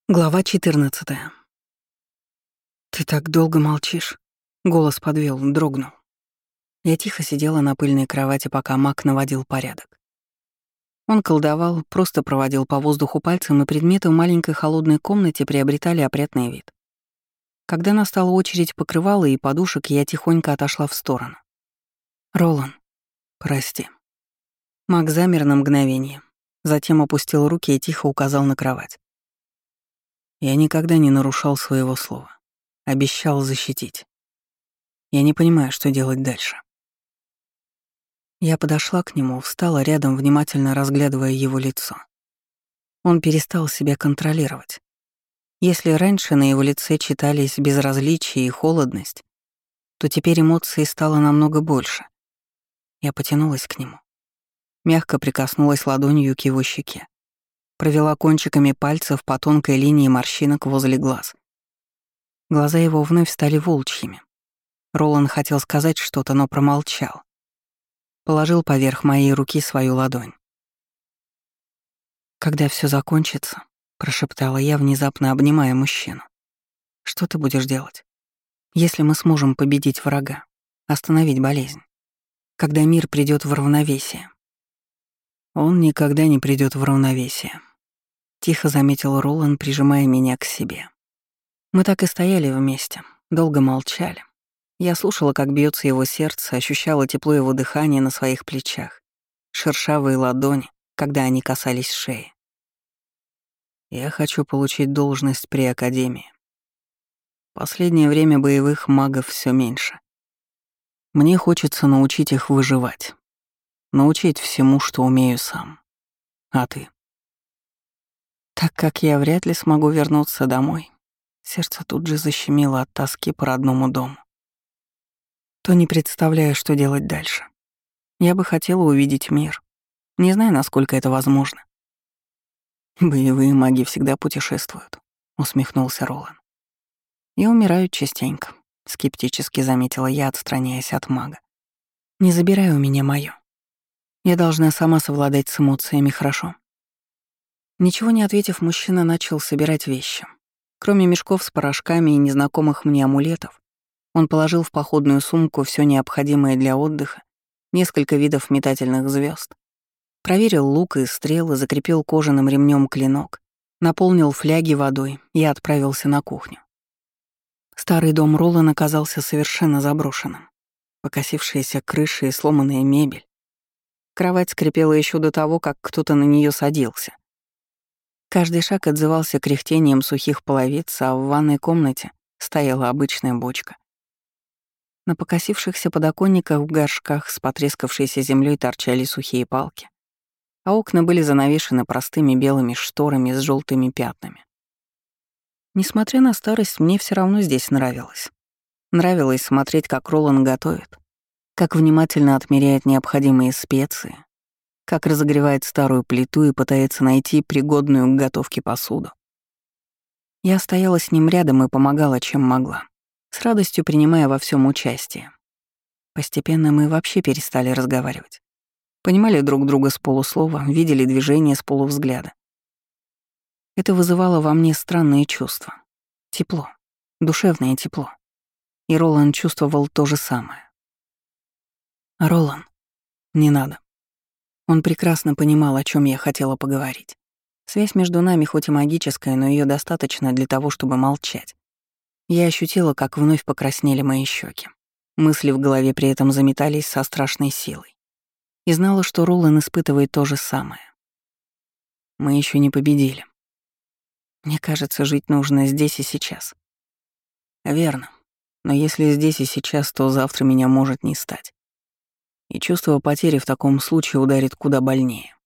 Глава 14. «Ты так долго молчишь?» Голос подвел, дрогнул. Я тихо сидела на пыльной кровати, пока Мак наводил порядок. Он колдовал, просто проводил по воздуху пальцем, и предметы в маленькой холодной комнате приобретали опрятный вид. Когда настала очередь покрывала и подушек, я тихонько отошла в сторону. «Ролан, прости». Мак замер на мгновение, затем опустил руки и тихо указал на кровать. Я никогда не нарушал своего слова. Обещал защитить. Я не понимаю, что делать дальше. Я подошла к нему, встала рядом, внимательно разглядывая его лицо. Он перестал себя контролировать. Если раньше на его лице читались безразличие и холодность, то теперь эмоций стало намного больше. Я потянулась к нему. Мягко прикоснулась ладонью к его щеке. Провела кончиками пальцев по тонкой линии морщинок возле глаз. Глаза его вновь стали волчьими. Ролан хотел сказать что-то, но промолчал. Положил поверх моей руки свою ладонь. «Когда все закончится», — прошептала я, внезапно обнимая мужчину. «Что ты будешь делать? Если мы сможем победить врага, остановить болезнь, когда мир придёт в равновесие?» «Он никогда не придёт в равновесие», — тихо заметил Ролан, прижимая меня к себе. Мы так и стояли вместе, долго молчали. Я слушала, как бьется его сердце, ощущала тепло его дыхания на своих плечах, шершавые ладони, когда они касались шеи. Я хочу получить должность при Академии. Последнее время боевых магов все меньше. Мне хочется научить их выживать, научить всему, что умею сам. А ты? Так как я вряд ли смогу вернуться домой, сердце тут же защемило от тоски по родному дому. То не представляю, что делать дальше. Я бы хотела увидеть мир. Не знаю, насколько это возможно. «Боевые маги всегда путешествуют», — усмехнулся Ролан. «И умирают частенько», — скептически заметила я, отстраняясь от мага. «Не забирай у меня моё. Я должна сама совладать с эмоциями, хорошо?» Ничего не ответив, мужчина начал собирать вещи. Кроме мешков с порошками и незнакомых мне амулетов, он положил в походную сумку все необходимое для отдыха, несколько видов метательных звезд, проверил лук и стрелы, закрепил кожаным ремнем клинок, наполнил фляги водой и отправился на кухню. Старый дом Ролана оказался совершенно заброшенным. Покосившаяся крыша и сломанная мебель. Кровать скрипела еще до того, как кто-то на нее садился. Каждый шаг отзывался кряхтением сухих половиц, а в ванной комнате стояла обычная бочка. На покосившихся подоконниках в горшках с потрескавшейся землей торчали сухие палки, а окна были занавешены простыми белыми шторами с желтыми пятнами. Несмотря на старость, мне все равно здесь нравилось. Нравилось смотреть, как Ролан готовит, как внимательно отмеряет необходимые специи, как разогревает старую плиту и пытается найти пригодную к готовке посуду. Я стояла с ним рядом и помогала, чем могла, с радостью принимая во всем участие. Постепенно мы вообще перестали разговаривать. Понимали друг друга с полуслова, видели движения с полувзгляда. Это вызывало во мне странные чувства. Тепло, душевное тепло. И Ролан чувствовал то же самое. «Ролан, не надо». Он прекрасно понимал, о чем я хотела поговорить. Связь между нами хоть и магическая, но ее достаточно для того, чтобы молчать. Я ощутила, как вновь покраснели мои щеки. Мысли в голове при этом заметались со страшной силой. И знала, что Ролан испытывает то же самое. Мы еще не победили. Мне кажется, жить нужно здесь и сейчас. Верно. Но если здесь и сейчас, то завтра меня может не стать. И чувство потери в таком случае ударит куда больнее.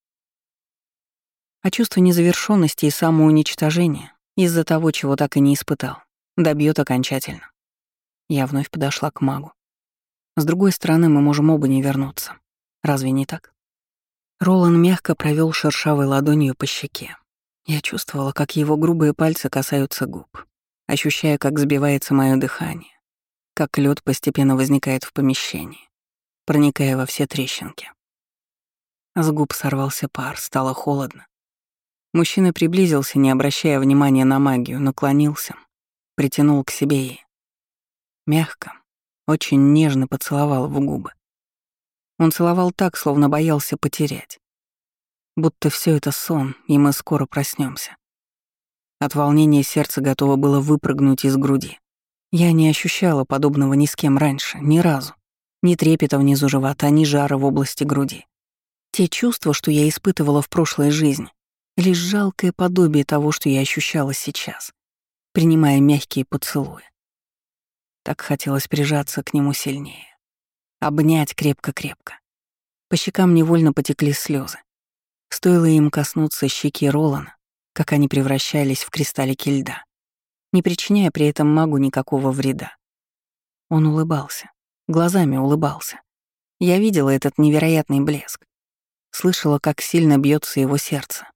А чувство незавершенности и самоуничтожения из-за того, чего так и не испытал, добьет окончательно. Я вновь подошла к магу. С другой стороны, мы можем оба не вернуться. Разве не так? Ролан мягко провел шершавой ладонью по щеке. Я чувствовала, как его грубые пальцы касаются губ, ощущая, как сбивается мое дыхание, как лед постепенно возникает в помещении, проникая во все трещинки. С губ сорвался пар, стало холодно. Мужчина приблизился, не обращая внимания на магию, наклонился, притянул к себе и мягко, очень нежно поцеловал в губы. Он целовал так, словно боялся потерять. Будто все это сон, и мы скоро проснемся. От волнения сердце готово было выпрыгнуть из груди. Я не ощущала подобного ни с кем раньше, ни разу. Ни трепета внизу живота, ни жара в области груди. Те чувства, что я испытывала в прошлой жизни, лишь жалкое подобие того, что я ощущала сейчас, принимая мягкие поцелуи. Так хотелось прижаться к нему сильнее. Обнять крепко-крепко. По щекам невольно потекли слезы. Стоило им коснуться щеки Ролана, как они превращались в кристаллики льда, не причиняя при этом магу никакого вреда. Он улыбался, глазами улыбался. Я видела этот невероятный блеск, слышала, как сильно бьется его сердце.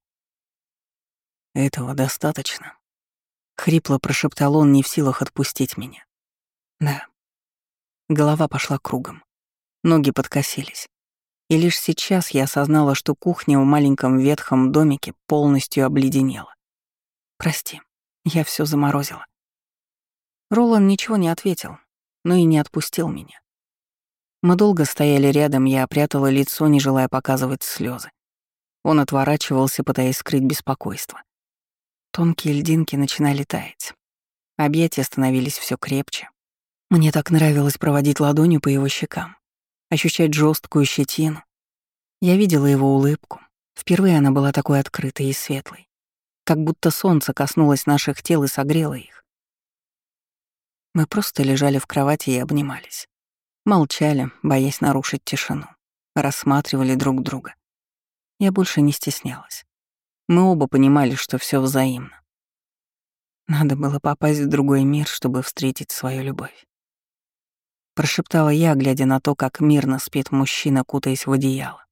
«Этого достаточно», — хрипло прошептал он, не в силах отпустить меня. Да. Голова пошла кругом, ноги подкосились. И лишь сейчас я осознала, что кухня в маленьком ветхом домике полностью обледенела. «Прости, я все заморозила». Ролан ничего не ответил, но и не отпустил меня. Мы долго стояли рядом, я прятала лицо, не желая показывать слезы. Он отворачивался, пытаясь скрыть беспокойство. Тонкие льдинки начинали таять. Объятия становились все крепче. Мне так нравилось проводить ладонью по его щекам, ощущать жесткую щетину. Я видела его улыбку. Впервые она была такой открытой и светлой, как будто солнце коснулось наших тел и согрело их. Мы просто лежали в кровати и обнимались. Молчали, боясь нарушить тишину. Рассматривали друг друга. Я больше не стеснялась. Мы оба понимали, что все взаимно. Надо было попасть в другой мир, чтобы встретить свою любовь. Прошептала я, глядя на то, как мирно спит мужчина, кутаясь в одеяло.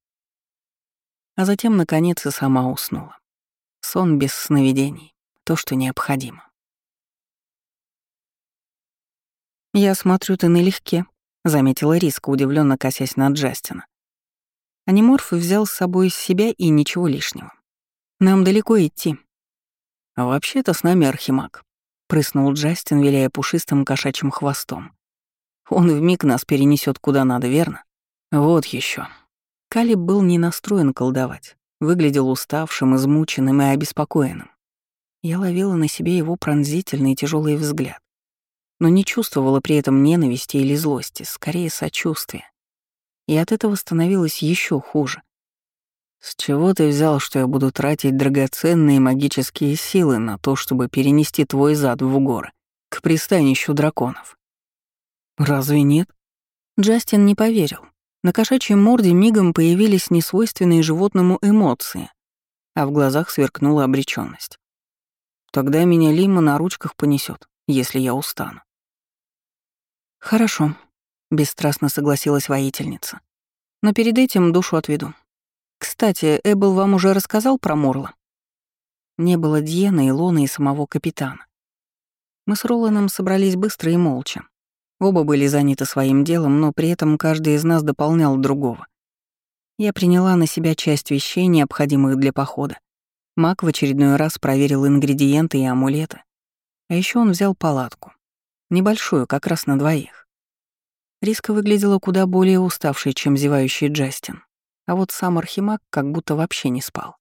А затем, наконец, и сама уснула. Сон без сновидений — то, что необходимо. «Я смотрю, ты налегке», — заметила Риска, удивленно косясь на Джастина. Аниморф взял с собой себя и ничего лишнего. «Нам далеко идти». «А вообще-то с нами архимаг», — прыснул Джастин, виляя пушистым кошачьим хвостом. «Он вмиг нас перенесет куда надо, верно? Вот еще. Калиб был не настроен колдовать, выглядел уставшим, измученным и обеспокоенным. Я ловила на себе его пронзительный и тяжелый взгляд, но не чувствовала при этом ненависти или злости, скорее сочувствия. И от этого становилось еще хуже. «С чего ты взял, что я буду тратить драгоценные магические силы на то, чтобы перенести твой зад в горы, к пристанищу драконов?» «Разве нет?» Джастин не поверил. На кошачьей морде мигом появились несвойственные животному эмоции, а в глазах сверкнула обречённость. «Тогда меня Лима на ручках понесет, если я устану». «Хорошо», — бесстрастно согласилась воительница. «Но перед этим душу отведу. Кстати, Эббл вам уже рассказал про Морла?» Не было Дьена, Илона и самого капитана. Мы с Роланом собрались быстро и молча. Оба были заняты своим делом, но при этом каждый из нас дополнял другого. Я приняла на себя часть вещей, необходимых для похода. Маг в очередной раз проверил ингредиенты и амулеты. А еще он взял палатку. Небольшую, как раз на двоих. Риска выглядела куда более уставшей, чем зевающий Джастин. А вот сам архимаг как будто вообще не спал.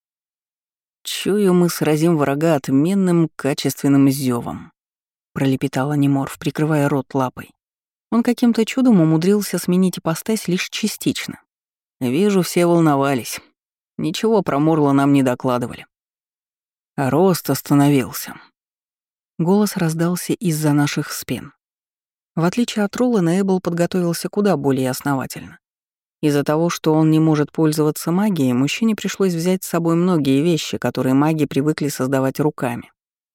«Чую, мы сразим врага отменным качественным зёвом», — пролепетал Аниморф, прикрывая рот лапой. Он каким-то чудом умудрился сменить ипостась лишь частично. «Вижу, все волновались. Ничего про Морла нам не докладывали. А рост остановился». Голос раздался из-за наших спин. В отличие от Ролана, Эббл подготовился куда более основательно. Из-за того, что он не может пользоваться магией, мужчине пришлось взять с собой многие вещи, которые маги привыкли создавать руками.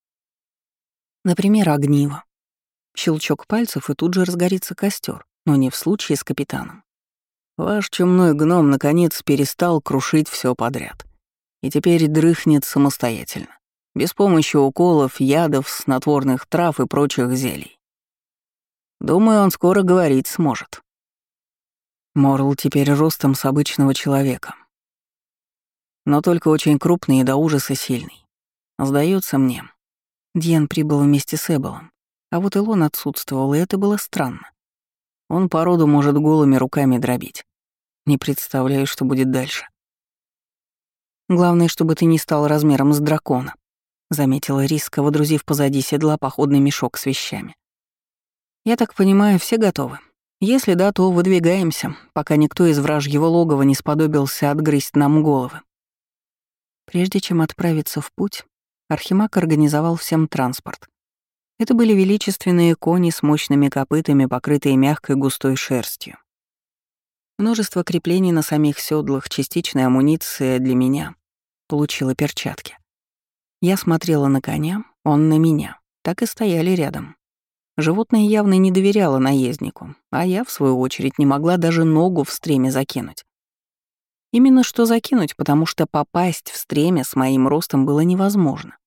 Например, огниво. Щелчок пальцев, и тут же разгорится костер, но не в случае с капитаном. Ваш чумной гном наконец перестал крушить все подряд. И теперь дрыхнет самостоятельно, без помощи уколов, ядов, снотворных трав и прочих зелий. Думаю, он скоро говорить сможет. Морл теперь ростом с обычного человека. но только очень крупный и до ужаса сильный. Сдается мне. Дьен прибыл вместе с Эбелом, а вот Илон отсутствовал, и это было странно. Он по роду может голыми руками дробить. Не представляю, что будет дальше. «Главное, чтобы ты не стал размером с дракона», — заметила Риска, водрузив позади седла походный мешок с вещами. «Я так понимаю, все готовы? Если да, то выдвигаемся, пока никто из вражьего логова не сподобился отгрызть нам головы». Прежде чем отправиться в путь, Архимаг организовал всем транспорт. Это были величественные кони с мощными копытами, покрытые мягкой густой шерстью. Множество креплений на самих седлах, частичная амуниция для меня. Получила перчатки. Я смотрела на коня, он на меня. Так и стояли рядом. Животное явно не доверяло наезднику, а я, в свою очередь, не могла даже ногу в стреме закинуть. Именно что закинуть, потому что попасть в стремя с моим ростом было невозможно.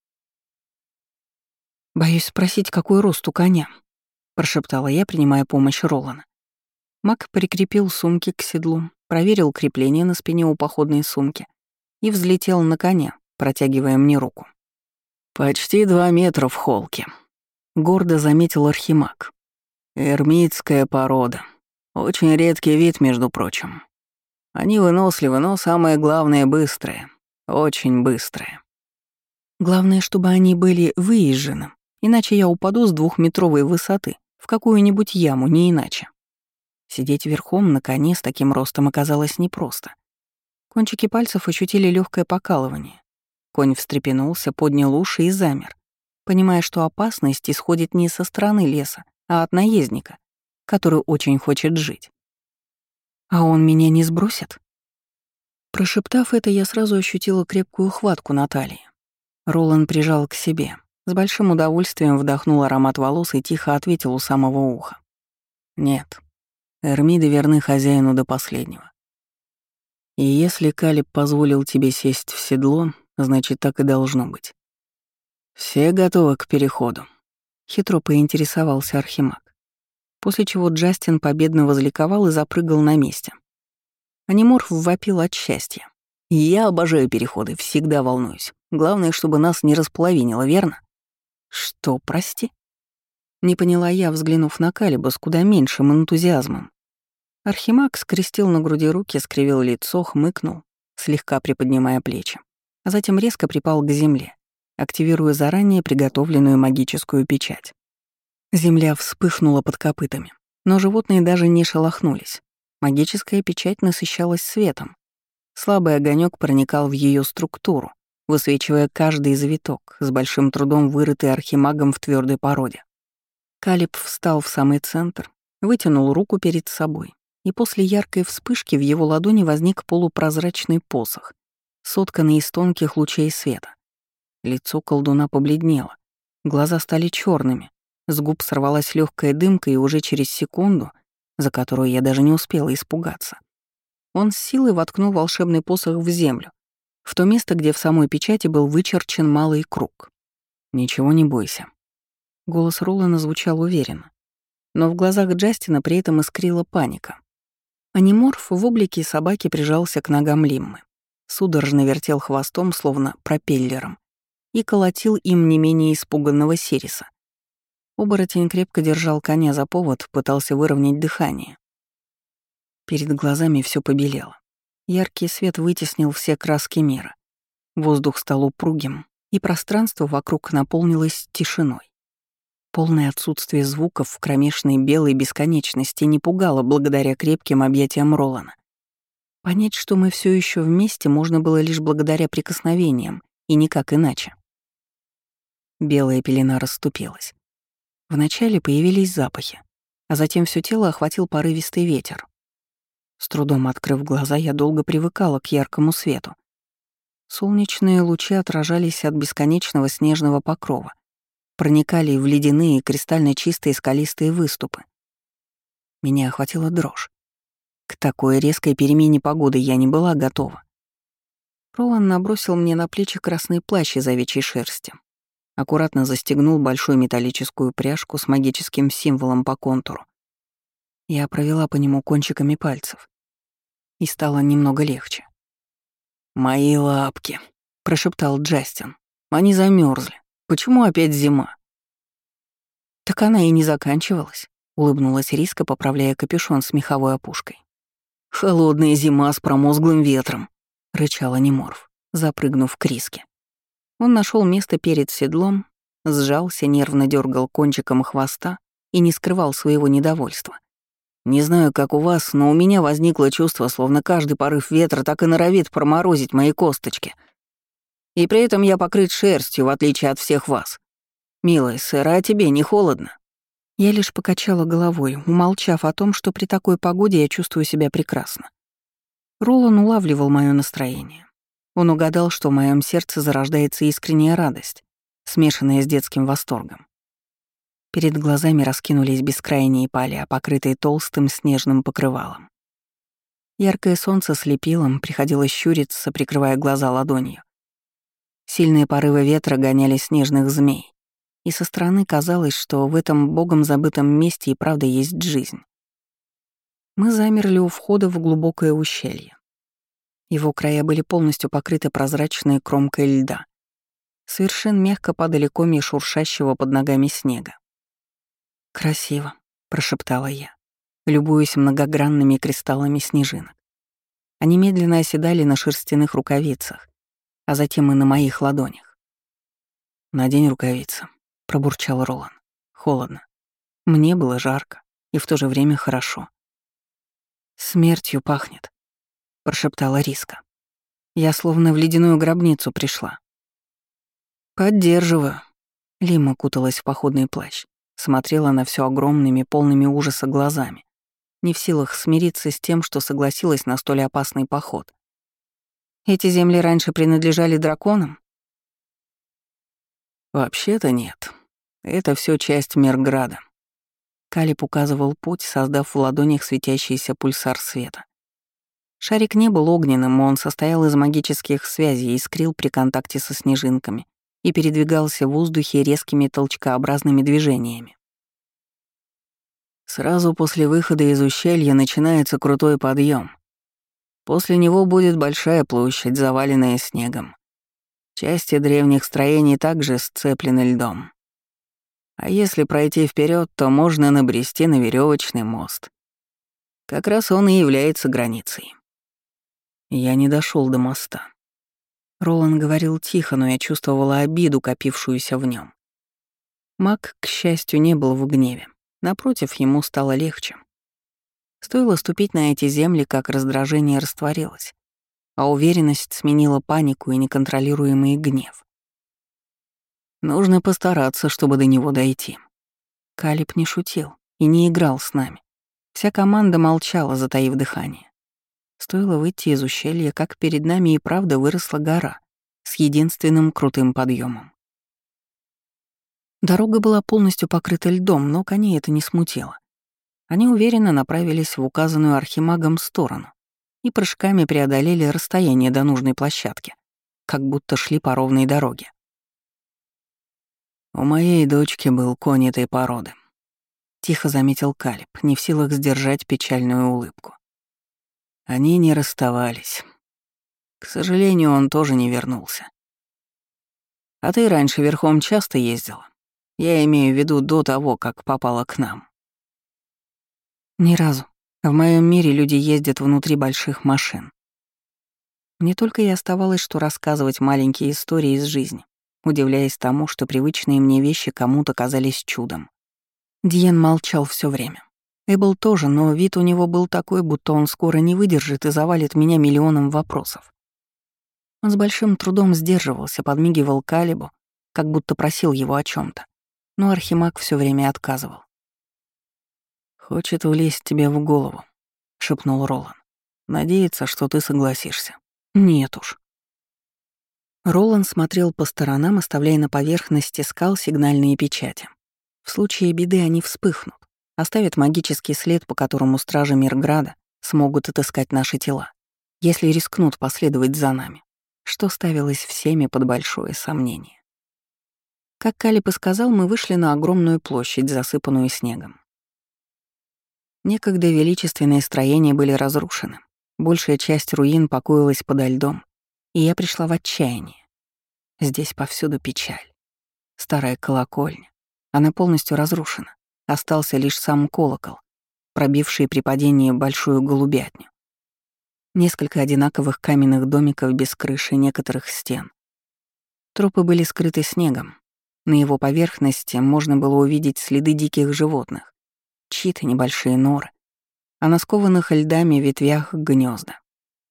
«Боюсь спросить, какой рост у коня», — прошептала я, принимая помощь Ролана. Маг прикрепил сумки к седлу, проверил крепление на спине у походной сумки и взлетел на коня, протягивая мне руку. «Почти 2 метра в холке», — гордо заметил Архимаг. «Эрмитская порода. Очень редкий вид, между прочим. Они выносливы, но самое главное — быстрые. Очень быстрые. Главное, чтобы они были выезжены, иначе я упаду с 2-метровой высоты в какую-нибудь яму, не иначе». Сидеть верхом на коне с таким ростом оказалось непросто. Кончики пальцев ощутили легкое покалывание. Конь встрепенулся, поднял уши и замер, понимая, что опасность исходит не со стороны леса, а от наездника, который очень хочет жить. «А он меня не сбросит?» Прошептав это, я сразу ощутила крепкую хватку на талии. Ролан прижал к себе, с большим удовольствием вдохнул аромат волос и тихо ответил у самого уха. «Нет. Эрмиды верны хозяину до последнего. И если Калиб позволил тебе сесть в седло, значит, так и должно быть. Все готовы к переходу», — хитро поинтересовался Архимаг, после чего Джастин победно возликовал и запрыгал на месте. Аниморф вопил от счастья. «Я обожаю переходы, всегда волнуюсь. Главное, чтобы нас не располовинило, верно?» «Что, прости?» Не поняла я, взглянув на Калиба с куда меньшим энтузиазмом. Архимаг скрестил на груди руки, скривил лицо, хмыкнул, слегка приподнимая плечи, а затем резко припал к земле, активируя заранее приготовленную магическую печать. Земля вспыхнула под копытами, но животные даже не шелохнулись. Магическая печать насыщалась светом. Слабый огонек проникал в ее структуру, высвечивая каждый завиток, с большим трудом вырытый архимагом в твердой породе. Калиб встал в самый центр, вытянул руку перед собой, и после яркой вспышки в его ладони возник полупрозрачный посох, сотканный из тонких лучей света. Лицо колдуна побледнело, глаза стали черными, с губ сорвалась легкая дымка, и уже через секунду, за которую я даже не успела испугаться, он с силой воткнул волшебный посох в землю, в то место, где в самой печати был вычерчен малый круг. «Ничего не бойся». Голос Ролана звучал уверенно, но в глазах Джастина при этом искрила паника. Аниморф в облике собаки прижался к ногам Лиммы, судорожно вертел хвостом, словно пропеллером, и колотил им не менее испуганного Сириса. Оборотень крепко держал коня за повод, пытался выровнять дыхание. Перед глазами все побелело. Яркий свет вытеснил все краски мира. Воздух стал упругим, и пространство вокруг наполнилось тишиной. Полное отсутствие звуков в кромешной белой бесконечности не пугало благодаря крепким объятиям Ролана. Понять, что мы все еще вместе, можно было лишь благодаря прикосновениям, и никак иначе. Белая пелена расступилась. Вначале появились запахи, а затем все тело охватил порывистый ветер. С трудом открыв глаза, я долго привыкала к яркому свету. Солнечные лучи отражались от бесконечного снежного покрова, проникали в ледяные, кристально чистые скалистые выступы. Меня охватила дрожь. К такой резкой перемене погоды я не была готова. Ролан набросил мне на плечи красный плащ из овечьей шерсти, аккуратно застегнул большую металлическую пряжку с магическим символом по контуру. Я провела по нему кончиками пальцев, и стало немного легче. «Мои лапки», — прошептал Джастин. «Они замерзли. Почему опять зима?» «Так она и не заканчивалась», — улыбнулась Риска, поправляя капюшон с меховой опушкой. «Холодная зима с промозглым ветром», — рычала Неморф, запрыгнув к Риске. Он нашел место перед седлом, сжался, нервно дергал кончиком хвоста и не скрывал своего недовольства. «Не знаю, как у вас, но у меня возникло чувство, словно каждый порыв ветра так и норовит проморозить мои косточки. И при этом я покрыт шерстью, в отличие от всех вас. Милая сэр, а тебе не холодно?» Я лишь покачала головой, умолчав о том, что при такой погоде я чувствую себя прекрасно. Ролан улавливал мое настроение. Он угадал, что в моем сердце зарождается искренняя радость, смешанная с детским восторгом. Перед глазами раскинулись бескрайние поля, покрытые толстым снежным покрывалом. Яркое солнце слепило, приходилось щуриться, прикрывая глаза ладонью. Сильные порывы ветра гоняли снежных змей, и со стороны казалось, что в этом богом забытом месте и правда есть жизнь. Мы замерли у входа в глубокое ущелье. Его края были полностью покрыты прозрачной кромкой льда. С вершин мягко падали комья шуршащего под ногами снега. «Красиво», — прошептала я, любуясь многогранными кристаллами снежинок. Они медленно оседали на шерстяных рукавицах, а затем и на моих ладонях. «Надень рукавицы», — пробурчал Ролан. «Холодно. Мне было жарко и в то же время хорошо». «Смертью пахнет», — прошептала Риска. «Я словно в ледяную гробницу пришла». «Поддерживаю». Лима куталась в походный плащ, смотрела на все огромными, полными ужаса глазами, не в силах смириться с тем, что согласилась на столь опасный поход. «Эти земли раньше принадлежали драконам?» «Вообще-то нет. Это все часть Мирграда». Калиб указывал путь, создав в ладонях светящийся пульсар света. Шарик не был огненным, он состоял из магических связей, искрил при контакте со снежинками и передвигался в воздухе резкими толчкообразными движениями. Сразу после выхода из ущелья начинается крутой подъем. После него будет большая площадь, заваленная снегом. Части древних строений также сцеплены льдом. А если пройти вперед, то можно набрести на веревочный мост. Как раз он и является границей. Я не дошел до моста. Ролан говорил тихо, но я чувствовала обиду, копившуюся в нем. Маг, к счастью, не был в гневе. Напротив, ему стало легче. Стоило ступить на эти земли, как раздражение растворилось, а уверенность сменила панику и неконтролируемый гнев. Нужно постараться, чтобы до него дойти. Калиб не шутил и не играл с нами. Вся команда молчала, затаив дыхание. Стоило выйти из ущелья, как перед нами и правда выросла гора с единственным крутым подъемом. Дорога была полностью покрыта льдом, но коней это не смутило. Они уверенно направились в указанную архимагом сторону и прыжками преодолели расстояние до нужной площадки, как будто шли по ровной дороге. «У моей дочки был конь этой породы», — тихо заметил Калиб, не в силах сдержать печальную улыбку. Они не расставались. К сожалению, он тоже не вернулся. «А ты раньше верхом часто ездила? Я имею в виду до того, как попала к нам». «Ни разу. В моем мире люди ездят внутри больших машин». Мне только и оставалось, что рассказывать маленькие истории из жизни, удивляясь тому, что привычные мне вещи кому-то казались чудом. Диен молчал все время. Эбл тоже, но вид у него был такой, будто он скоро не выдержит и завалит меня миллионом вопросов. Он с большим трудом сдерживался, подмигивал Калибу, как будто просил его о чем то, но архимаг все время отказывал. «Хочет влезть тебе в голову», — шепнул Ролан. «Надеется, что ты согласишься». «Нет уж». Ролан смотрел по сторонам, оставляя на поверхности скал сигнальные печати. В случае беды они вспыхнут, оставят магический след, по которому стражи Мирграда смогут отыскать наши тела, если рискнут последовать за нами, что ставилось всеми под большое сомнение. Как Калиб и сказал, мы вышли на огромную площадь, засыпанную снегом. Некогда величественные строения были разрушены, большая часть руин покоилась подо льдом, и я пришла в отчаяние. Здесь повсюду печаль. Старая колокольня. Она полностью разрушена. Остался лишь сам колокол, пробивший при падении большую голубятню. Несколько одинаковых каменных домиков без крыши, некоторых стен. Трупы были скрыты снегом. На его поверхности можно было увидеть следы диких животных, чьи-то небольшие норы, а на скованных льдами ветвях гнезда.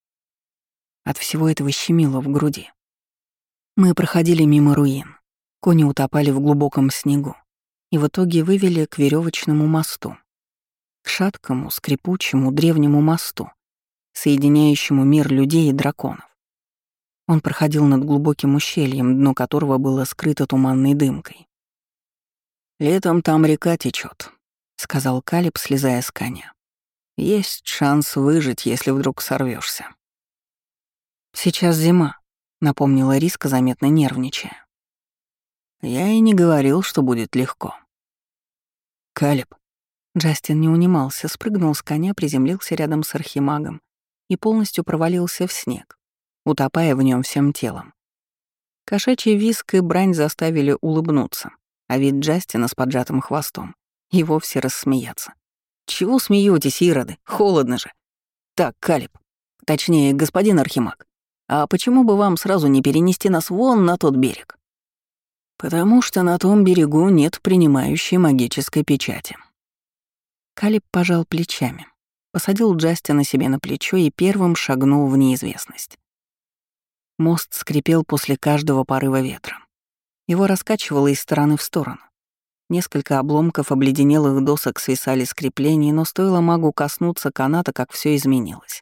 От всего этого щемило в груди. Мы проходили мимо руин. Кони утопали в глубоком снегу и в итоге вывели к веревочному мосту. К шаткому, скрипучему, древнему мосту, соединяющему мир людей и драконов. Он проходил над глубоким ущельем, дно которого было скрыто туманной дымкой. «Летом там река течет, сказал Калиб, слезая с коня. «Есть шанс выжить, если вдруг сорвешься. «Сейчас зима», — напомнила Риска, заметно нервничая. «Я и не говорил, что будет легко». «Калиб». Джастин не унимался, спрыгнул с коня, приземлился рядом с архимагом и полностью провалился в снег, утопая в нем всем телом. Кошачий визг и брань заставили улыбнуться, а вид Джастина с поджатым хвостом и вовсе рассмеяться. «Чего смеетесь, ироды? Холодно же!» «Так, Калиб, точнее, господин архимаг, а почему бы вам сразу не перенести нас вон на тот берег?» «Потому что на том берегу нет принимающей магической печати». Калиб пожал плечами, посадил Джастина себе на плечо и первым шагнул в неизвестность. Мост скрипел после каждого порыва ветра. Его раскачивало из стороны в сторону. Несколько обломков обледенелых досок свисали с креплений, но стоило магу коснуться каната, как все изменилось.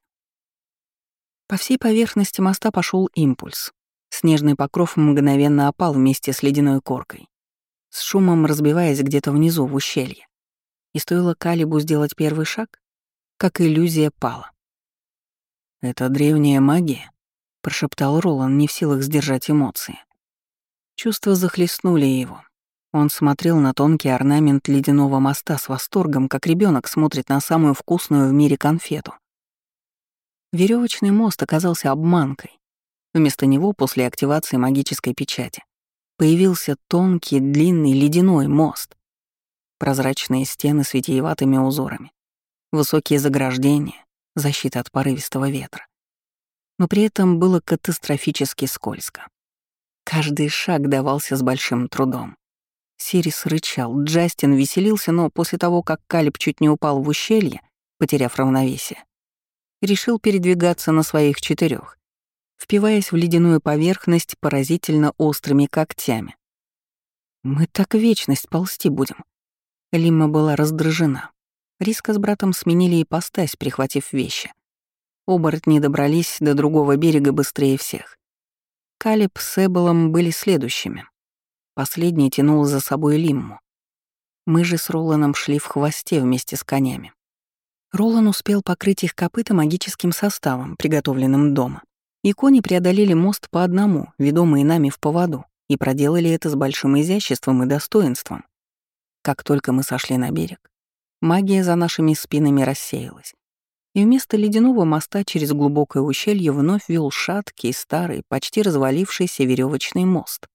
По всей поверхности моста пошел импульс. Снежный покров мгновенно опал вместе с ледяной коркой, с шумом разбиваясь где-то внизу в ущелье. И стоило Калибу сделать первый шаг, как иллюзия пала. «Это древняя магия», — прошептал Ролан, не в силах сдержать эмоции. Чувства захлестнули его. Он смотрел на тонкий орнамент ледяного моста с восторгом, как ребенок смотрит на самую вкусную в мире конфету. Веревочный мост оказался обманкой. Вместо него, после активации магической печати, появился тонкий, длинный ледяной мост. Прозрачные стены с витиеватыми узорами, высокие заграждения, защита от порывистого ветра. Но при этом было катастрофически скользко. Каждый шаг давался с большим трудом. Сирис рычал, Джастин веселился, но после того, как Калиб чуть не упал в ущелье, потеряв равновесие, решил передвигаться на своих 4, впиваясь в ледяную поверхность поразительно острыми когтями. «Мы так вечность ползти будем». Лимма была раздражена. Риска с братом сменили ипостась, прихватив вещи. Оборотни добрались до другого берега быстрее всех. Калиб с Эбелом были следующими. Последний тянул за собой Лимму. Мы же с Роланом шли в хвосте вместе с конями. Ролан успел покрыть их копыта магическим составом, приготовленным дома. И кони преодолели мост по одному, ведомые нами в поводу, и проделали это с большим изяществом и достоинством. Как только мы сошли на берег, магия за нашими спинами рассеялась, и вместо ледяного моста через глубокое ущелье вновь вел шаткий, старый, почти развалившийся веревочный мост.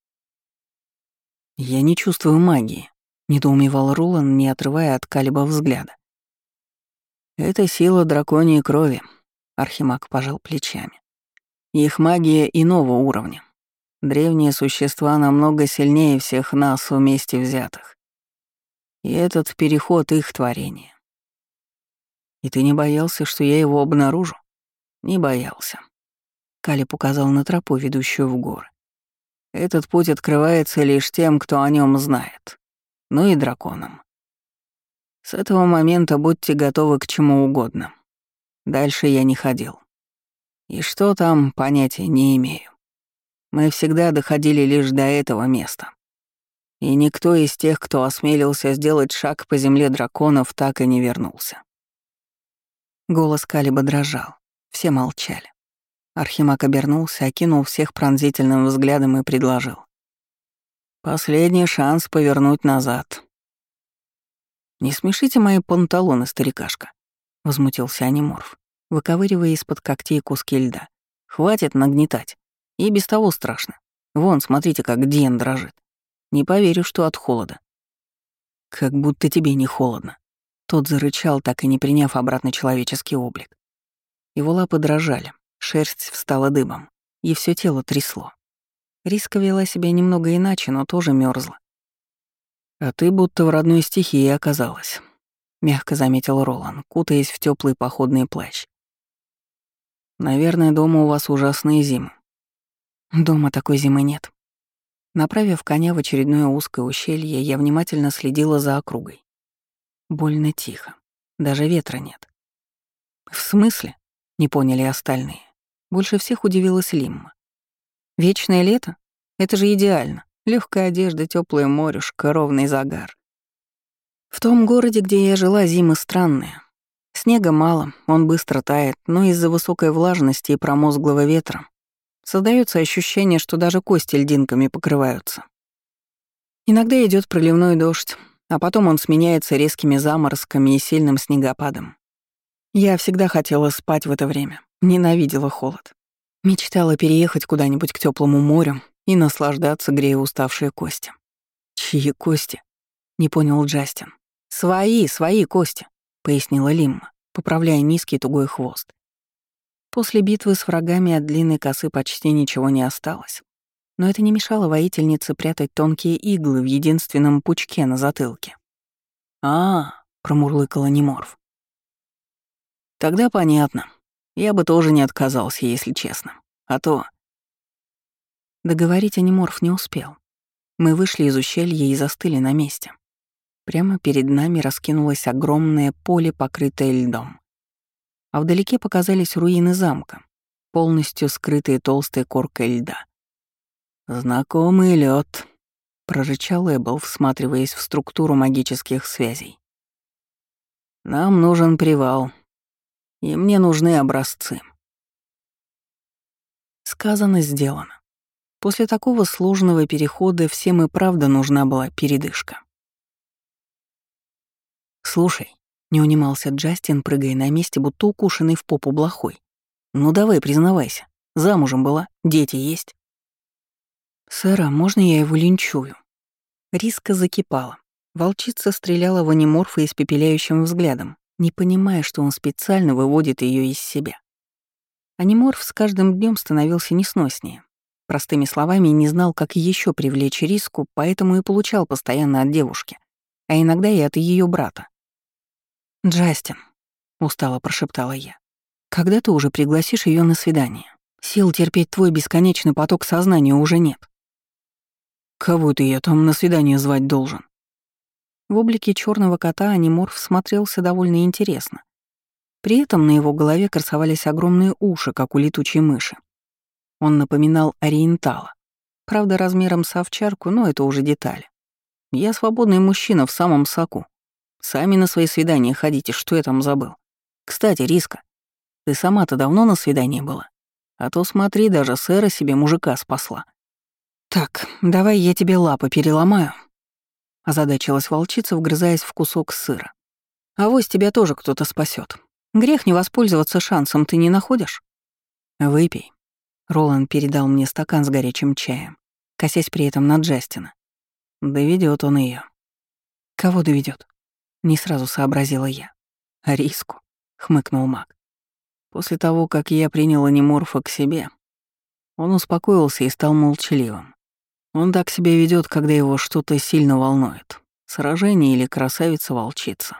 «Я не чувствую магии», — недоумевал Ролан, не отрывая от Калиба взгляда. «Это сила драконьей крови», — архимаг пожал плечами. «Их магия иного уровня. Древние существа намного сильнее всех нас вместе взятых. И этот переход — их творение. И ты не боялся, что я его обнаружу?» «Не боялся». Калиб указал на тропу, ведущую в горы. «Этот путь открывается лишь тем, кто о нем знает. Ну и драконам. С этого момента будьте готовы к чему угодно. Дальше я не ходил. И что там, понятия не имею. Мы всегда доходили лишь до этого места. И никто из тех, кто осмелился сделать шаг по земле драконов, так и не вернулся». Голос Калиба дрожал. Все молчали. Архимаг обернулся, окинул всех пронзительным взглядом и предложил: «Последний шанс повернуть назад». «Не смешите мои панталоны, старикашка», — возмутился Аниморф, выковыривая из-под когтей куски льда. «Хватит нагнетать. И без того страшно. Вон, смотрите, как Диен дрожит. Не поверю, что от холода. Как будто тебе не холодно. Тот зарычал, так и не приняв обратно человеческий облик. Его лапы дрожали, шерсть встала дыбом, и все тело трясло. Риска вела себя немного иначе, но тоже мерзла. «А ты будто в родной стихии оказалась», — мягко заметил Ролан, кутаясь в теплый походный плащ. «Наверное, дома у вас ужасные зимы». «Дома такой зимы нет». Направив коня в очередное узкое ущелье, я внимательно следила за округой. Больно тихо. Даже ветра нет. «В смысле?» — не поняли остальные. Больше всех удивилась Лимма. «Вечное лето? Это же идеально. Легкая одежда, теплое морюшко, ровный загар. В том городе, где я жила, зимы странные. Снега мало, он быстро тает, но из-за высокой влажности и промозглого ветра создается ощущение, что даже кости льдинками покрываются. Иногда идет проливной дождь, а потом он сменяется резкими заморозками и сильным снегопадом. Я всегда хотела спать в это время, ненавидела холод. Мечтала переехать куда-нибудь к теплому морю и наслаждаться, грея уставшие кости. «Чьи кости?» — не понял Джастин. «Свои кости», — пояснила Лимма, поправляя низкий тугой хвост. После битвы с врагами от длинной косы почти ничего не осталось. Но это не мешало воительнице прятать тонкие иглы в единственном пучке на затылке. Промурлыкала Неморф. «Тогда понятно. Я бы тоже не отказался, если честно. А то...» Договорить Аниморф не успел. Мы вышли из ущелья и застыли на месте. Прямо перед нами раскинулось огромное поле, покрытое льдом. А вдалеке показались руины замка, полностью скрытые толстой коркой льда. «Знакомый лед, прорычал Эббл, всматриваясь в структуру магических связей. «Нам нужен привал, и мне нужны образцы». Сказано, сделано. После такого сложного перехода всем и правда нужна была передышка. «Слушай», — не унимался Джастин, прыгая на месте, будто укушенный в попу блохой. «Ну давай, признавайся. Замужем была, дети есть». «Сэр, а можно я его линчую?» Риска закипала. Волчица стреляла в Аниморфа испепеляющим взглядом, не понимая, что он специально выводит ее из себя. Аниморф с каждым днем становился несноснее. Простыми словами, не знал, как еще привлечь Риску, поэтому и получал постоянно от девушки, а иногда и от ее брата. «Джастин», — устало прошептала я, — «когда ты уже пригласишь ее на свидание? Сил терпеть твой бесконечный поток сознания уже нет». «Кого ты я там на свидание звать должен?» В облике черного кота Аниморф смотрелся довольно интересно. При этом на его голове красовались огромные уши, как у летучей мыши. Он напоминал ориентала. Правда, размером с овчарку, но это уже детали. Я свободный мужчина в самом соку. Сами на свои свидания ходите, что я там забыл. Кстати, Риска, ты сама-то давно на свидании была? А то смотри, даже сэра себе мужика спасла. «Так, давай я тебе лапы переломаю», — озадачилась волчица, вгрызаясь в кусок сыра. «Авось тебя тоже кто-то спасет. Грех не воспользоваться шансом, ты не находишь?» «Выпей». Ролан передал мне стакан с горячим чаем, косясь при этом на Джастина. Доведет он ее. «Кого доведет? Не сразу сообразила я. «Риску», — хмыкнул маг. После того, как я принял Аниморфа к себе, он успокоился и стал молчаливым. Он так себя ведет, когда его что-то сильно волнует. Сражение или красавица-волчица.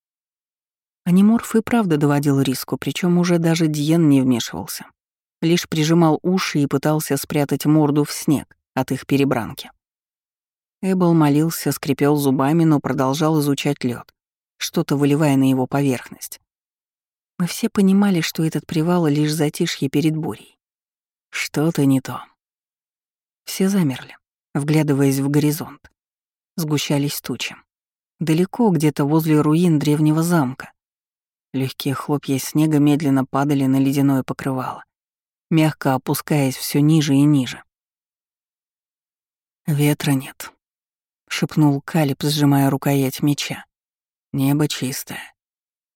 Аниморф и правда доводил Риску, причем уже даже Диен не вмешивался. Лишь прижимал уши и пытался спрятать морду в снег от их перебранки. Эббл молился, скрипел зубами, но продолжал изучать лед, что-то выливая на его поверхность. Мы все понимали, что этот привал — лишь затишье перед бурей. Что-то не то. Все замерли, вглядываясь в горизонт. Сгущались тучи. Далеко, где-то возле руин древнего замка. Легкие хлопья снега медленно падали на ледяное покрывало, мягко опускаясь все ниже и ниже. «Ветра нет», — шепнул Калиб, сжимая рукоять меча. «Небо чистое».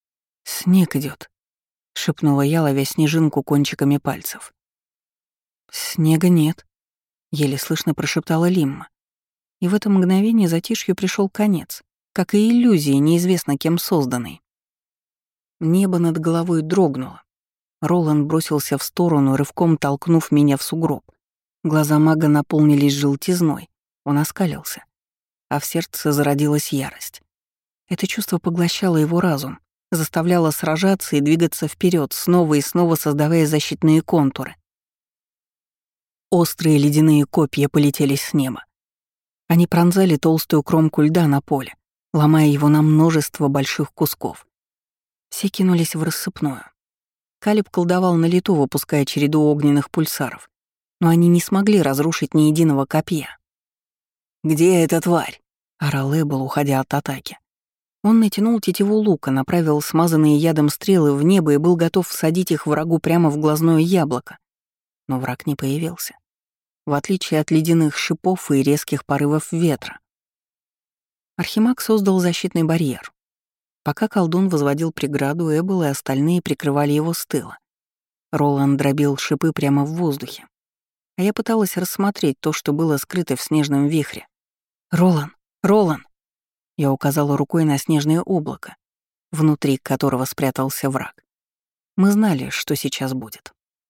«Снег идет, шепнула я, ловя снежинку кончиками пальцев. «Снега нет», — еле слышно прошептала Лимма. И в это мгновение затишью пришел конец, как и иллюзии, неизвестно кем созданной. Небо над головой дрогнуло. Роланд бросился в сторону, рывком толкнув меня в сугроб. Глаза мага наполнились желтизной, он оскалился, а в сердце зародилась ярость. Это чувство поглощало его разум, заставляло сражаться и двигаться вперед, снова и снова создавая защитные контуры. Острые ледяные копья полетели с неба. Они пронзали толстую кромку льда на поле, ломая его на множество больших кусков. Все кинулись в рассыпную. Калиб колдовал на лету, выпуская череду огненных пульсаров, но они не смогли разрушить ни единого копья. «Где эта тварь?» — орал Эббл, уходя от атаки. Он натянул тетиву лука, направил смазанные ядом стрелы в небо и был готов всадить их врагу прямо в глазное яблоко. Но враг не появился, в отличие от ледяных шипов и резких порывов ветра. Архимаг создал защитный барьер. Пока колдун возводил преграду, Эббл и остальные прикрывали его с тыла. Роланд дробил шипы прямо в воздухе, а я пыталась рассмотреть то, что было скрыто в снежном вихре. «Ролан! Ролан!» Я указала рукой на снежное облако, внутри которого спрятался враг. Мы знали, что сейчас будет.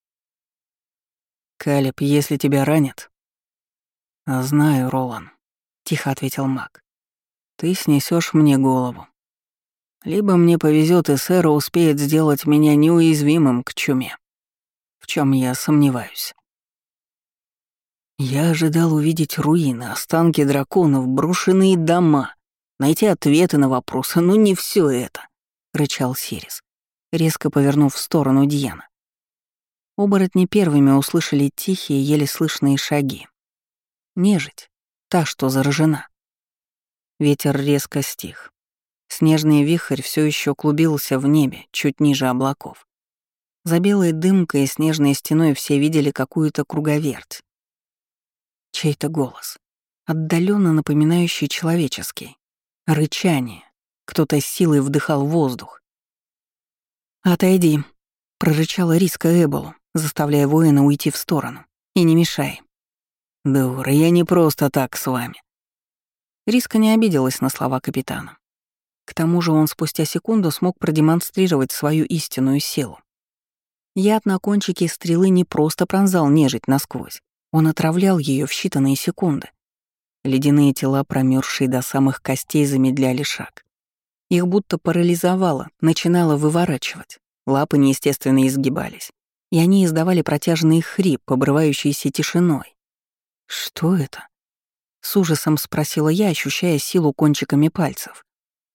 «Калиб, если тебя ранят...» «Знаю, Ролан», — тихо ответил маг. «Ты снесешь мне голову. Либо мне повезет, и Сэра успеет сделать меня неуязвимым к чуме, в чем я сомневаюсь». Я ожидал увидеть руины, останки драконов, брошенные дома, найти ответы на вопросы, но не все это, — рычал Сирис, резко повернув в сторону Дьяна. Оборотни первыми услышали тихие, еле слышные шаги. Нежить, та, что заражена. Ветер резко стих. Снежный вихрь все еще клубился в небе, чуть ниже облаков. За белой дымкой и снежной стеной все видели какую-то круговерть. Чей-то голос, отдаленно напоминающий человеческий. Рычание. Кто-то с силой вдыхал воздух. «Отойди», — прорычала Риска Эбболу, заставляя воина уйти в сторону. «И не мешай». «Дура, я не просто так с вами». Риска не обиделась на слова капитана. К тому же он спустя секунду смог продемонстрировать свою истинную силу. Яд на кончике стрелы не просто пронзал нежить насквозь, он отравлял ее в считанные секунды. Ледяные тела, промерзшие до самых костей, замедляли шаг. Их будто парализовало, начинало выворачивать. Лапы неестественно изгибались, и они издавали протяжный хрип, обрывающийся тишиной. «Что это?» — с ужасом спросила я, ощущая силу кончиками пальцев.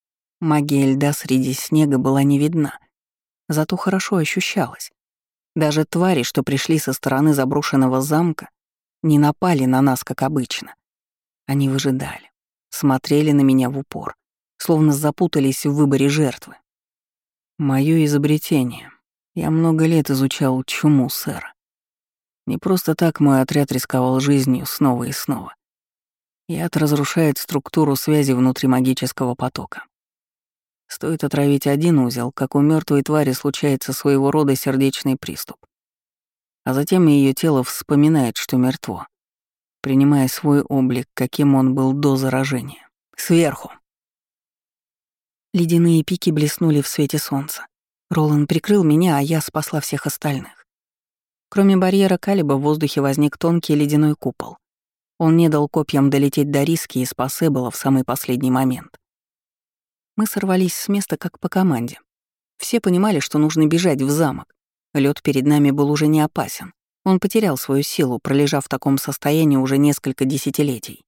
Магия льда среди снега была не видна, зато хорошо ощущалась. Даже твари, что пришли со стороны заброшенного замка, не напали на нас, как обычно. Они выжидали, смотрели на меня в упор, словно запутались в выборе жертвы. Моё изобретение. Я много лет изучал чуму, сэр. Не просто так мой отряд рисковал жизнью снова и снова. Яд разрушает структуру связи внутри магического потока. Стоит отравить один узел, как у мертвой твари случается своего рода сердечный приступ. А затем ее тело вспоминает, что мертво, принимая свой облик, каким он был до заражения. Сверху. Ледяные пики блеснули в свете солнца. Роланд прикрыл меня, а я спасла всех остальных. Кроме барьера Калиба в воздухе возник тонкий ледяной купол. Он не дал копьям долететь до Риски и спас Эббола в самый последний момент. Мы сорвались с места как по команде. Все понимали, что нужно бежать в замок. Лед перед нами был уже не опасен. Он потерял свою силу, пролежав в таком состоянии уже несколько десятилетий.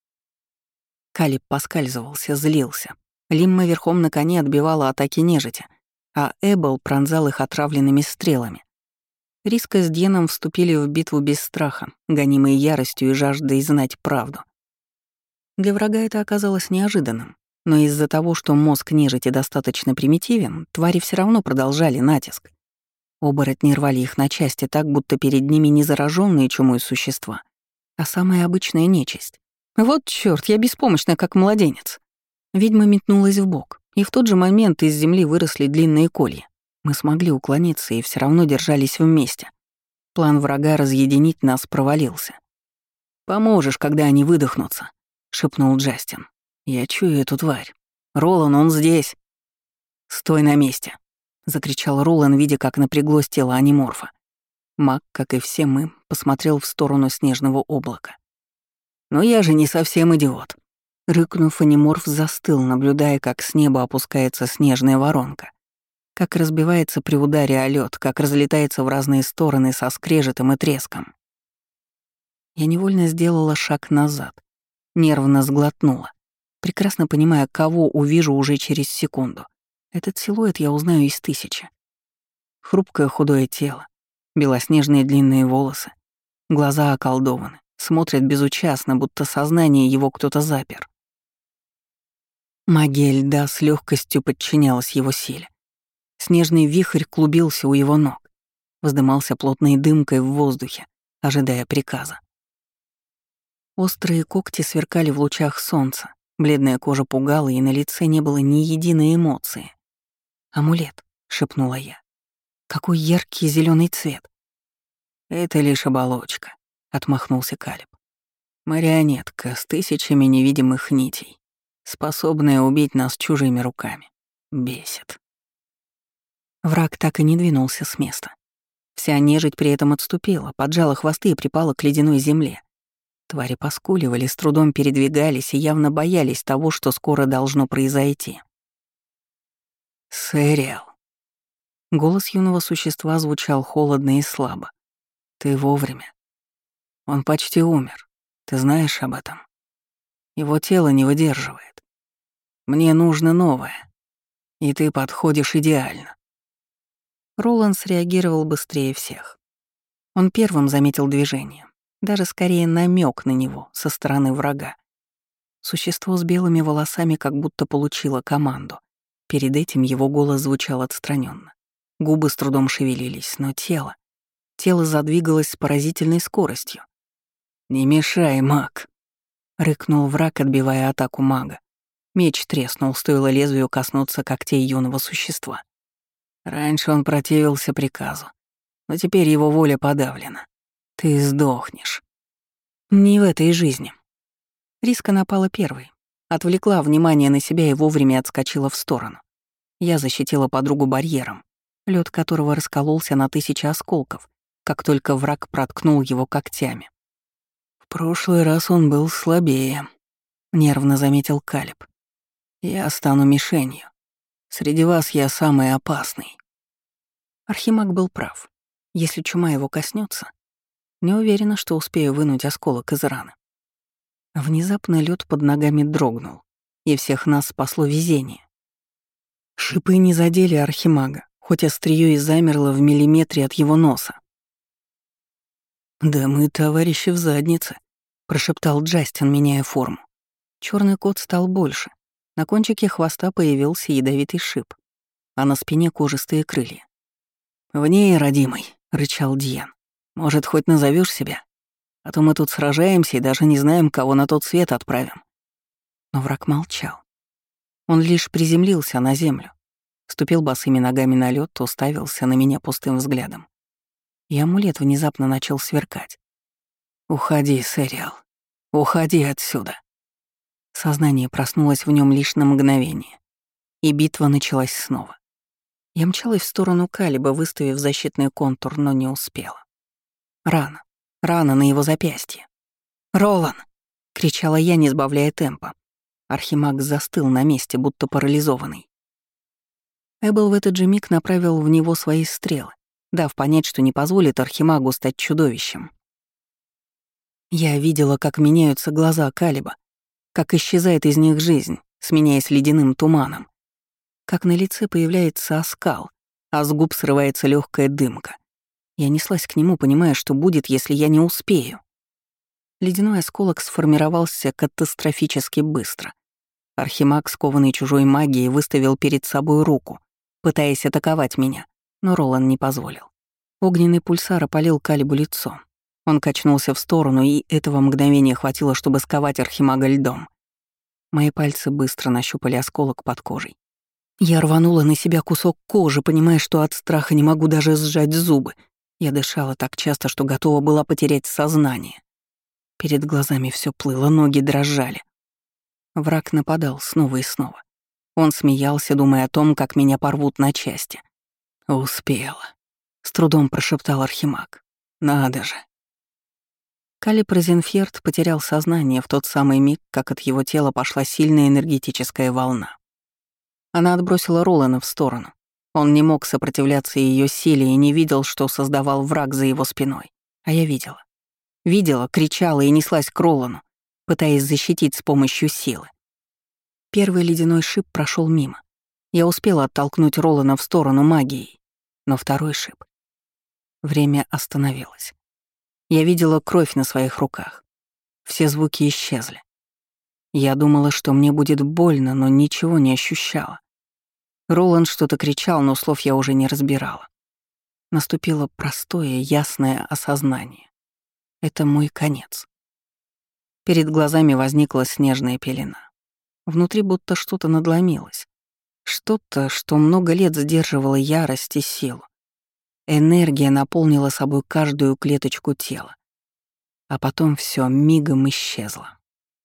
Калиб поскальзывался, злился. Лимма верхом на коне отбивала атаки нежити, а Эббл пронзал их отравленными стрелами. Риска с Дьеном вступили в битву без страха, гонимые яростью и жаждой знать правду. Для врага это оказалось неожиданным, но из-за того, что мозг нежити достаточно примитивен, твари все равно продолжали натиск. Оборотни рвали их на части так, будто перед ними не зараженные чумой существа, а самая обычная нечисть. Вот чёрт, я беспомощна, как младенец. Ведьма метнулась вбок, и в тот же момент из земли выросли длинные колья. Мы смогли уклониться и все равно держались вместе. План врага разъединить нас провалился. «Поможешь, когда они выдохнутся», — шепнул Джастин. «Я чую эту тварь. Ролан, он здесь!» «Стой на месте!» — закричал Ролан, видя, как напряглось тело аниморфа. Маг, как и все мы, посмотрел в сторону снежного облака. «Но я же не совсем идиот!» Рыкнув, аниморф застыл, наблюдая, как с неба опускается снежная воронка, как разбивается при ударе о лёд, как разлетается в разные стороны со скрежетом и треском. Я невольно сделала шаг назад, нервно сглотнула, прекрасно понимая, кого увижу уже через секунду. Этот силуэт я узнаю из 1000. Хрупкое худое тело, белоснежные длинные волосы, глаза околдованы, смотрят безучастно, будто сознание его кто-то запер. Магия льда с легкостью подчинялась его силе. Снежный вихрь клубился у его ног, вздымался плотной дымкой в воздухе, ожидая приказа. Острые когти сверкали в лучах солнца, бледная кожа пугала, и на лице не было ни единой эмоции. «Амулет», — шепнула я. «Какой яркий зеленый цвет!» «Это лишь оболочка», — отмахнулся Калиб. «Марионетка с 1000 невидимых нитей, способная убить нас чужими руками. Бесит». Враг так и не двинулся с места. Вся нежить при этом отступила, поджала хвосты и припала к ледяной земле. Твари поскуливали, с трудом передвигались и явно боялись того, что скоро должно произойти. «Сэриэл». Голос юного существа звучал холодно и слабо. «Ты вовремя. Он почти умер. Ты знаешь об этом? Его тело не выдерживает. Мне нужно новое. И ты подходишь идеально». Роланд среагировал быстрее всех. Он первым заметил движение, даже скорее намек на него со стороны врага. Существо с белыми волосами как будто получило команду. Перед этим его голос звучал отстраненно. Губы с трудом шевелились, но тело задвигалось с поразительной скоростью. «Не мешай, маг!» — рыкнул враг, отбивая атаку мага. Меч треснул, стоило лезвию коснуться когтей юного существа. Раньше он противился приказу, но теперь его воля подавлена. Ты сдохнешь. Не в этой жизни. Риска напала первой, отвлекла внимание на себя и вовремя отскочила в сторону. Я защитила подругу барьером, лед которого раскололся на 1000 осколков, как только враг проткнул его когтями. «В прошлый раз он был слабее», — нервно заметил Калиб. «Я стану мишенью. Среди вас я самый опасный». Архимаг был прав. Если чума его коснется, не уверена, что успею вынуть осколок из раны. Внезапно лед под ногами дрогнул, и всех нас спасло везение. Шипы не задели архимага, хоть острие и замерло в миллиметре от его носа. «Да мы товарищи в заднице», — прошептал Джастин, меняя форму. Черный кот стал больше. На кончике хвоста появился ядовитый шип, а на спине кожистые крылья. «В ней, родимый», — рычал Дьян. «Может, хоть назовешь себя? А то мы тут сражаемся и даже не знаем, кого на тот свет отправим». Но враг молчал. Он лишь приземлился на землю, ступил босыми ногами на лед, уставился на меня пустым взглядом. И амулет внезапно начал сверкать. «Уходи, Сэриэл, уходи отсюда». Сознание проснулось в нем лишь на мгновение, и битва началась снова. Я мчалась в сторону Калиба, выставив защитный контур, но не успела. Рана на его запястье. «Ролан!» — кричала я, не сбавляя темпа. Архимаг застыл на месте, будто парализованный. Эббл в этот же миг направил в него свои стрелы, дав понять, что не позволит Архимагу стать чудовищем. Я видела, как меняются глаза Калиба, как исчезает из них жизнь, сменяясь ледяным туманом, как на лице появляется оскал, а с губ срывается легкая дымка. Я неслась к нему, понимая, что будет, если я не успею. Ледяной осколок сформировался катастрофически быстро. Архимаг, скованный чужой магией, выставил перед собой руку, пытаясь атаковать меня, но Ролан не позволил. Огненный пульсар опалил Калибу лицо. Он качнулся в сторону, и этого мгновения хватило, чтобы сковать Архимага льдом. Мои пальцы быстро нащупали осколок под кожей. Я рванула на себя кусок кожи, понимая, что от страха не могу даже сжать зубы. Я дышала так часто, что готова была потерять сознание. Перед глазами все плыло, ноги дрожали. Враг нападал снова и снова. Он смеялся, думая о том, как меня порвут на части. «Успела», — с трудом прошептал Архимаг. «Надо же». Калиб Розенферд потерял сознание в тот самый миг, как от его тела пошла сильная энергетическая волна. Она отбросила Ролана в сторону. Он не мог сопротивляться ее силе и не видел, что создавал враг за его спиной. А я видела. Видела, кричала и неслась к Ролану, пытаясь защитить с помощью силы. Первый ледяной шип прошел мимо. Я успела оттолкнуть Ролана в сторону магией, но второй шип. Время остановилось. Я видела кровь на своих руках. Все звуки исчезли. Я думала, что мне будет больно, но ничего не ощущала. Роланд что-то кричал, но слов я уже не разбирала. Наступило простое, ясное осознание. Это мой конец. Перед глазами возникла снежная пелена. Внутри будто что-то надломилось. Что-то, что много лет сдерживало ярость и силу. Энергия наполнила собой каждую клеточку тела. А потом все мигом исчезло.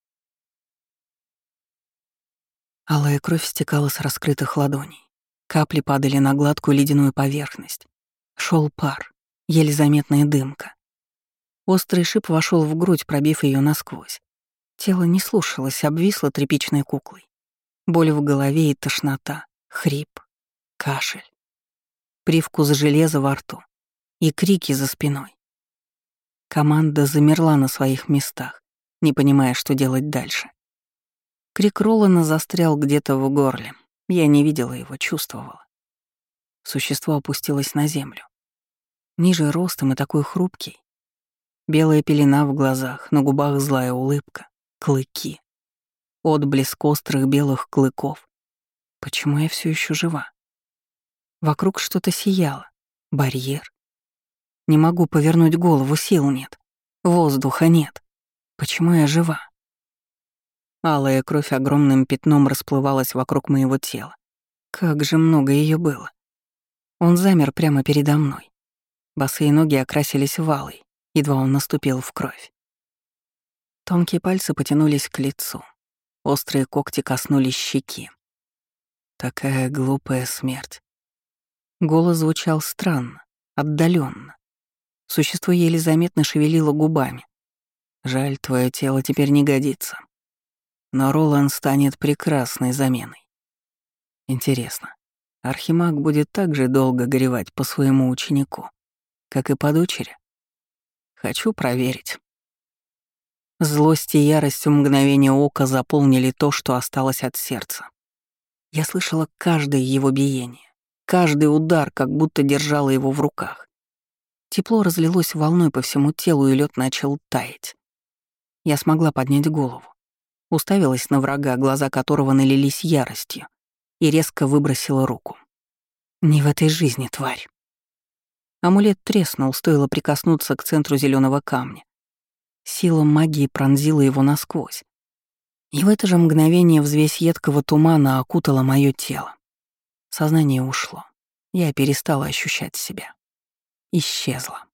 Алая кровь стекала с раскрытых ладоней. Капли падали на гладкую ледяную поверхность. Шел пар, еле заметная дымка. Острый шип вошел в грудь, пробив ее насквозь. Тело не слушалось, обвисло тряпичной куклой. Боль в голове и тошнота, хрип, кашель. Привкус железа во рту и крики за спиной. Команда замерла на своих местах, не понимая, что делать дальше. Крик Ролана застрял где-то в горле. Я не видела его, чувствовала. Существо опустилось на землю. Ниже ростом и такой хрупкий. Белая пелена в глазах, на губах злая улыбка, клыки. Отблеск острых белых клыков. Почему я все еще жива? Вокруг что-то сияло. Барьер. Не могу повернуть голову, сил нет. Воздуха нет. Почему я жива? Алая кровь огромным пятном расплывалась вокруг моего тела. Как же много ее было. Он замер прямо передо мной. Босые ноги окрасились в алый, едва он наступил в кровь. Тонкие пальцы потянулись к лицу. Острые когти коснулись щеки. Такая глупая смерть. Голос звучал странно, отдаленно. Существо еле заметно шевелило губами. Жаль, твое тело теперь не годится. Но Ролан станет прекрасной заменой. Интересно, Архимаг будет так же долго горевать по своему ученику, как и по дочери? Хочу проверить. Злость и ярость в мгновение ока заполнили то, что осталось от сердца. Я слышала каждое его биение, каждый удар, как будто держала его в руках. Тепло разлилось волной по всему телу, и лед начал таять. Я смогла поднять голову. Уставилась на врага, глаза которого налились яростью, и резко выбросила руку. «Не в этой жизни, тварь!» Амулет треснул, стоило прикоснуться к центру зеленого камня. Сила магии пронзила его насквозь. И в это же мгновение взвесь едкого тумана окутала мое тело. Сознание ушло. Я перестала ощущать себя. Исчезла.